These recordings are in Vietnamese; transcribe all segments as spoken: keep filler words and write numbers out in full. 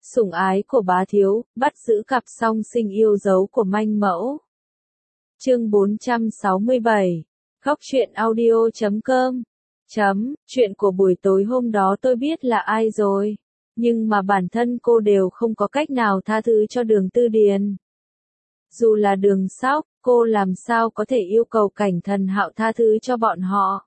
Sủng ái của bá thiếu, bắt giữ cặp song sinh yêu dấu của manh mẫu. Chương bốn trăm sáu mươi bảy. Góc truyện audio chấm com. Chấm, chuyện của buổi tối hôm đó tôi biết là ai rồi. Nhưng mà bản thân cô đều không có cách nào tha thứ cho Đường Tư Điền. Dù là Đường Sóc, cô làm sao có thể yêu cầu Cảnh Thần Hạo tha thứ cho bọn họ.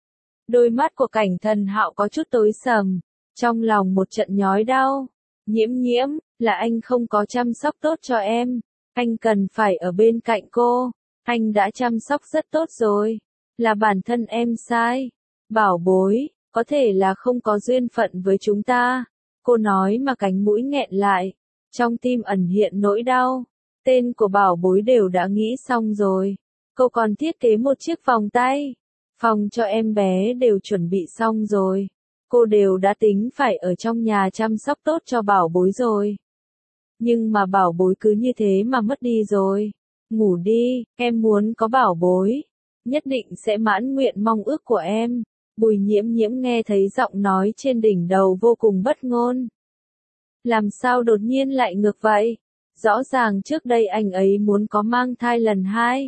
Đôi mắt của Cảnh Thần Hạo có chút tối sầm, trong lòng một trận nhói đau. Nhiễm nhiễm, là anh không có chăm sóc tốt cho em, anh cần phải ở bên cạnh cô, anh đã chăm sóc rất tốt rồi, là bản thân em sai. Bảo bối, có thể là không có duyên phận với chúng ta, cô nói mà cánh mũi nghẹn lại, trong tim ẩn hiện nỗi đau. Tên của bảo bối đều đã nghĩ xong rồi, cô còn thiết kế một chiếc vòng tay, phòng cho em bé đều chuẩn bị xong rồi. Cô đều đã tính phải ở trong nhà chăm sóc tốt cho bảo bối rồi. Nhưng mà bảo bối cứ như thế mà mất đi rồi. Ngủ đi, em muốn có bảo bối. Nhất định sẽ mãn nguyện mong ước của em. Bùi nhiễm nhiễm nghe thấy giọng nói trên đỉnh đầu vô cùng bất ngôn. Làm sao đột nhiên lại ngược vậy? Rõ ràng trước đây anh ấy muốn có mang thai lần hai.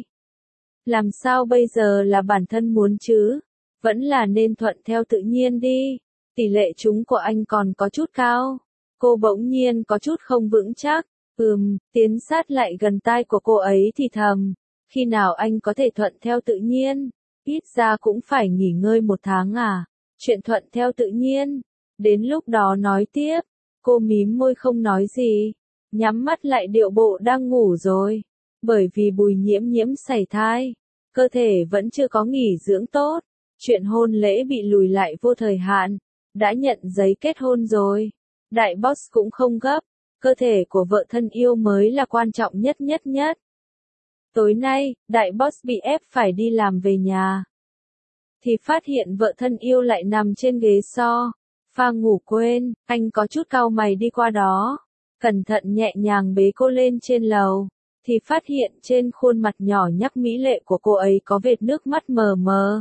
Làm sao bây giờ là bản thân muốn chứ? Vẫn là nên thuận theo tự nhiên đi. Tỷ lệ trúng của anh còn có chút cao. Cô bỗng nhiên có chút không vững chắc. Ừm, tiến sát lại gần tai của cô ấy thì thầm. Khi nào anh có thể thuận theo tự nhiên? Ít ra cũng phải nghỉ ngơi một tháng à? Chuyện thuận theo tự nhiên. Đến lúc đó nói tiếp. Cô mím môi không nói gì. Nhắm mắt lại điệu bộ đang ngủ rồi. Bởi vì Bùi nhiễm nhiễm sảy thai. Cơ thể vẫn chưa có nghỉ dưỡng tốt. Chuyện hôn lễ bị lùi lại vô thời hạn. Đã nhận giấy kết hôn rồi. Đại boss cũng không gấp. Cơ thể của vợ thân yêu mới là quan trọng nhất nhất nhất. Tối nay, đại boss bị ép phải đi làm về nhà. Thì phát hiện vợ thân yêu lại nằm trên ghế so. Pha ngủ quên, anh có chút cau mày đi qua đó. Cẩn thận nhẹ nhàng bế cô lên trên lầu. Thì phát hiện trên khuôn mặt nhỏ nhắc mỹ lệ của cô ấy có vệt nước mắt mờ mờ.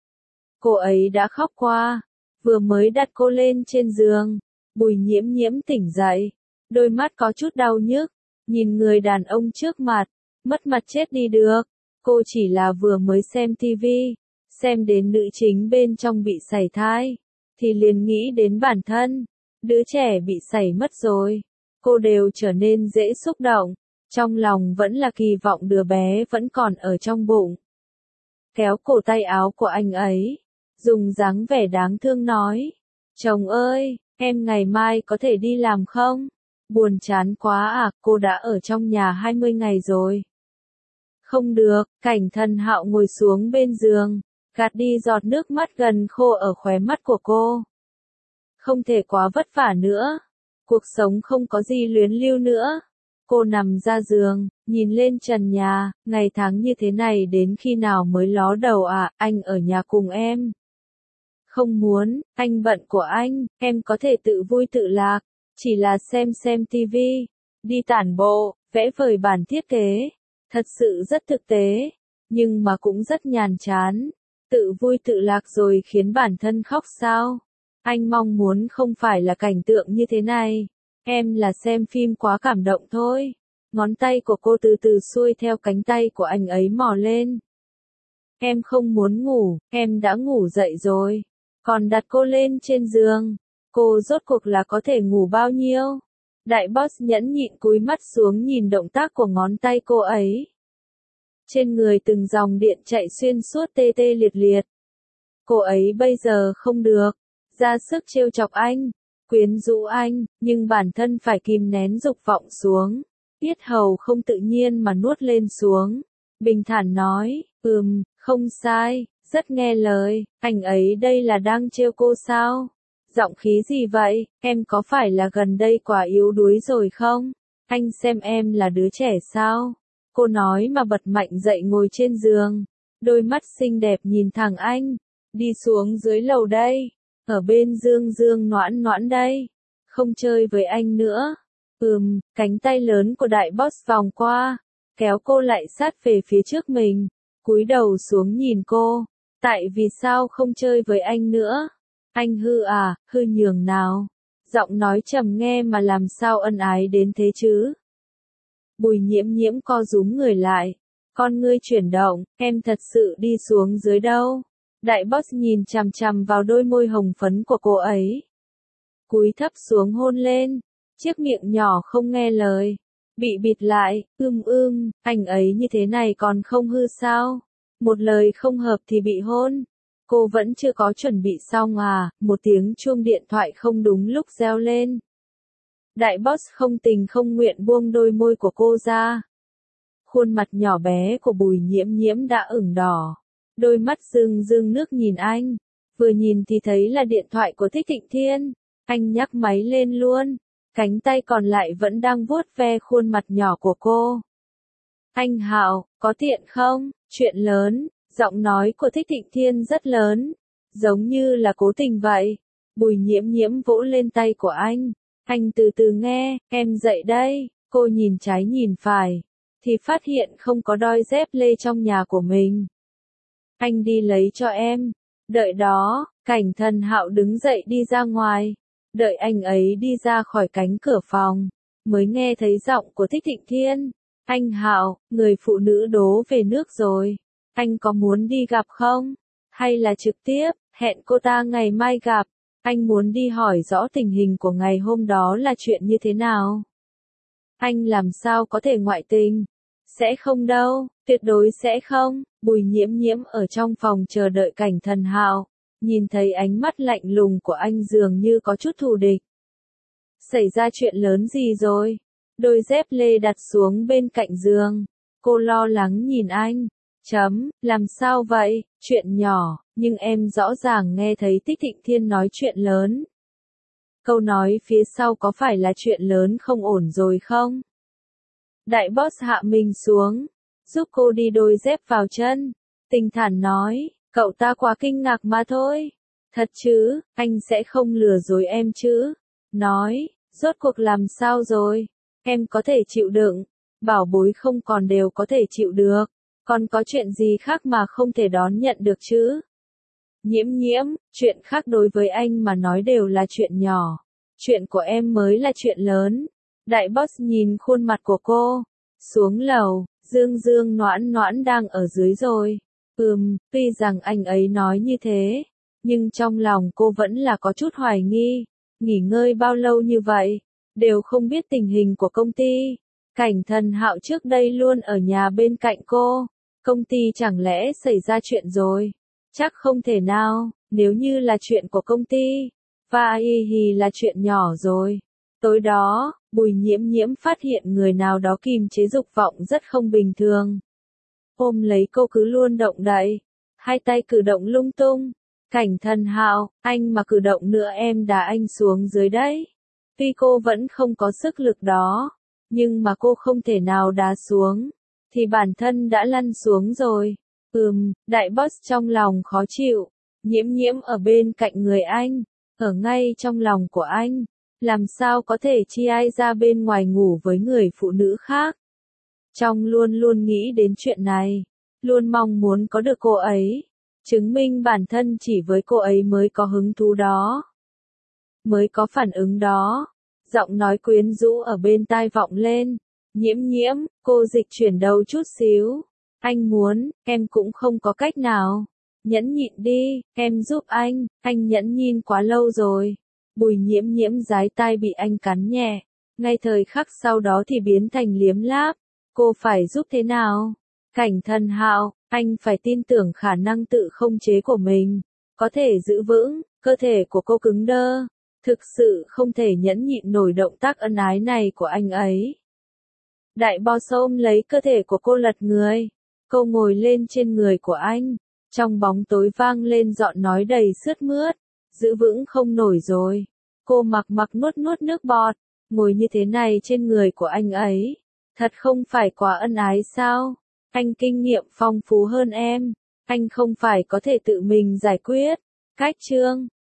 Cô ấy đã khóc qua. Vừa mới đặt cô lên trên giường, Bùi nhiễm nhiễm tỉnh dậy, đôi mắt có chút đau nhức, nhìn người đàn ông trước mặt, mất mặt chết đi được. Cô chỉ là vừa mới xem tivi, xem đến nữ chính bên trong bị sảy thai, thì liền nghĩ đến bản thân, đứa trẻ bị sảy mất rồi. Cô đều trở nên dễ xúc động, trong lòng vẫn là kỳ vọng đứa bé vẫn còn ở trong bụng. Kéo cổ tay áo của anh ấy. Dùng dáng vẻ đáng thương nói. Chồng ơi, em ngày mai có thể đi làm không? Buồn chán quá à, cô đã ở trong nhà hai mươi ngày rồi. Không được, Cảnh Thần Hạo ngồi xuống bên giường, gạt đi giọt nước mắt gần khô ở khóe mắt của cô. Không thể quá vất vả nữa. Cuộc sống không có gì luyến lưu nữa. Cô nằm ra giường, nhìn lên trần nhà, ngày tháng như thế này đến khi nào mới ló đầu à, anh ở nhà cùng em. Không muốn, anh bận của anh, em có thể tự vui tự lạc, chỉ là xem xem tivi, đi tản bộ, vẽ vời bản thiết kế, thật sự rất thực tế, nhưng mà cũng rất nhàm chán, tự vui tự lạc rồi khiến bản thân khóc sao? Anh mong muốn không phải là cảnh tượng như thế này, em là xem phim quá cảm động thôi. Ngón tay của cô từ từ xuôi theo cánh tay của anh ấy mò lên. Em không muốn ngủ, em đã ngủ dậy rồi. Còn đặt cô lên trên giường, cô rốt cuộc là có thể ngủ bao nhiêu? Đại boss nhẫn nhịn cúi mắt xuống nhìn động tác của ngón tay cô ấy. Trên người từng dòng điện chạy xuyên suốt tê tê liệt liệt. Cô ấy bây giờ không được, ra sức trêu chọc anh, quyến rũ anh, nhưng bản thân phải kìm nén dục vọng xuống. Yết hầu không tự nhiên mà nuốt lên xuống. Bình thản nói, ừm, không sai. Rất nghe lời, anh ấy đây là đang trêu cô sao? Giọng khí gì vậy, em có phải là gần đây quá yếu đuối rồi không? Anh xem em là đứa trẻ sao? Cô nói mà bật mạnh dậy ngồi trên giường, đôi mắt xinh đẹp nhìn thẳng anh, đi xuống dưới lầu đây, ở bên Dương Dương Noãn Noãn đây, không chơi với anh nữa. Ừm, cánh tay lớn của đại boss vòng qua, kéo cô lại sát về phía trước mình, cúi đầu xuống nhìn cô. Tại vì sao không chơi với anh nữa? Anh hư à, hư nhường nào? Giọng nói trầm nghe mà làm sao ân ái đến thế chứ? Bùi nhiễm nhiễm co rúm người lại. Con ngươi chuyển động, em thật sự đi xuống dưới đâu? Đại boss nhìn chằm chằm vào đôi môi hồng phấn của cô ấy. Cúi thấp xuống hôn lên. Chiếc miệng nhỏ không nghe lời. Bị bịt lại, ưm ưm, anh ấy như thế này còn không hư sao? Một lời không hợp thì bị hôn. Cô vẫn chưa có chuẩn bị xong à, một tiếng chuông điện thoại không đúng lúc reo lên. Đại boss không tình không nguyện buông đôi môi của cô ra. Khuôn mặt nhỏ bé của Bùi Nhiễm Nhiễm đã ửng đỏ. Đôi mắt rưng rưng nước nhìn anh. Vừa nhìn thì thấy là điện thoại của Thích Thịnh Thiên. Anh nhắc máy lên luôn. Cánh tay còn lại vẫn đang vuốt ve khuôn mặt nhỏ của cô. Anh Hạo, có tiện không? Chuyện lớn. Giọng nói của Thích Thịnh Thiên rất lớn. Giống như là cố tình vậy. Bùi Nhiễm Nhiễm vỗ lên tay của anh. Anh từ từ nghe, em dậy đây. Cô nhìn trái nhìn phải. Thì phát hiện không có đôi dép lê trong nhà của mình. Anh đi lấy cho em. Đợi đó, Cảnh Thần Hạo đứng dậy đi ra ngoài. Đợi anh ấy đi ra khỏi cánh cửa phòng. Mới nghe thấy giọng của Thích Thịnh Thiên. Anh Hạo, người phụ nữ đố về nước rồi. Anh có muốn đi gặp không? Hay là trực tiếp, hẹn cô ta ngày mai gặp? Anh muốn đi hỏi rõ tình hình của ngày hôm đó là chuyện như thế nào? Anh làm sao có thể ngoại tình? Sẽ không đâu, tuyệt đối sẽ không. Bùi Nhiễm Nhiễm ở trong phòng chờ đợi Cảnh Thần Hạo. Nhìn thấy ánh mắt lạnh lùng của anh dường như có chút thù địch. Xảy ra chuyện lớn gì rồi? Đôi dép lê đặt xuống bên cạnh giường. Cô lo lắng nhìn anh. Chấm, làm sao vậy? Chuyện nhỏ, nhưng em rõ ràng nghe thấy Thích Thịnh Thiên nói chuyện lớn. Câu nói phía sau có phải là chuyện lớn không ổn rồi không? Đại boss hạ mình xuống, giúp cô đi đôi dép vào chân. Tinh thản nói, cậu ta quá kinh ngạc mà thôi. Thật chứ, anh sẽ không lừa dối em chứ. Nói, rốt cuộc làm sao rồi? Em có thể chịu đựng. Bảo bối không còn đều có thể chịu được. Còn có chuyện gì khác mà không thể đón nhận được chứ? Nhiễm Nhiễm, chuyện khác đối với anh mà nói đều là chuyện nhỏ. Chuyện của em mới là chuyện lớn. Đại boss nhìn khuôn mặt của cô. Xuống lầu, Dương Dương Noãn Noãn đang ở dưới rồi. Ừm, tuy rằng anh ấy nói như thế. Nhưng trong lòng cô vẫn là có chút hoài nghi. Nghỉ ngơi bao lâu như vậy? Đều không biết tình hình của công ty. Cảnh Thần Hạo trước đây luôn ở nhà bên cạnh cô. Công ty chẳng lẽ xảy ra chuyện rồi? Chắc không thể nào, nếu như là chuyện của công ty. Và y hì là chuyện nhỏ rồi. Tối đó, Bùi Nhiễm Nhiễm phát hiện người nào đó kìm chế dục vọng rất không bình thường. Ôm lấy cô cứ luôn động đậy. Hai tay cử động lung tung. Cảnh Thần Hạo, anh mà cử động nữa em đá anh xuống dưới đấy. Tuy cô vẫn không có sức lực đó. Nhưng mà cô không thể nào đá xuống. Thì bản thân đã lăn xuống rồi. Ừm, đại boss trong lòng khó chịu. Nhiễm Nhiễm ở bên cạnh người anh. Ở ngay trong lòng của anh. Làm sao có thể chi ai ra bên ngoài ngủ với người phụ nữ khác. Trong luôn luôn nghĩ đến chuyện này. Luôn mong muốn có được cô ấy. Chứng minh bản thân chỉ với cô ấy mới có hứng thú đó. Mới có phản ứng đó. Giọng nói quyến rũ ở bên tai vọng lên. Nhiễm Nhiễm, cô dịch chuyển đầu chút xíu. Anh muốn, em cũng không có cách nào. Nhẫn nhịn đi, em giúp anh, anh nhẫn nhịn quá lâu rồi. Bùi Nhiễm Nhiễm dái tai bị anh cắn nhẹ. Ngay thời khắc sau đó thì biến thành liếm láp. Cô phải giúp thế nào? Cảnh Thần Hạo, anh phải tin tưởng khả năng tự không chế của mình. Có thể giữ vững, cơ thể của cô cứng đơ. Thực sự không thể nhẫn nhịn nổi động tác ân ái này của anh ấy. Đại boss ôm lấy cơ thể của cô lật người. Cô ngồi lên trên người của anh. Trong bóng tối vang lên giọng nói đầy sướt mướt. Giữ vững không nổi rồi. Cô mặc mặc nuốt nuốt nước bọt. Ngồi như thế này trên người của anh ấy. Thật không phải quá ân ái sao? Anh kinh nghiệm phong phú hơn em. Anh không phải có thể tự mình giải quyết. Cách chương.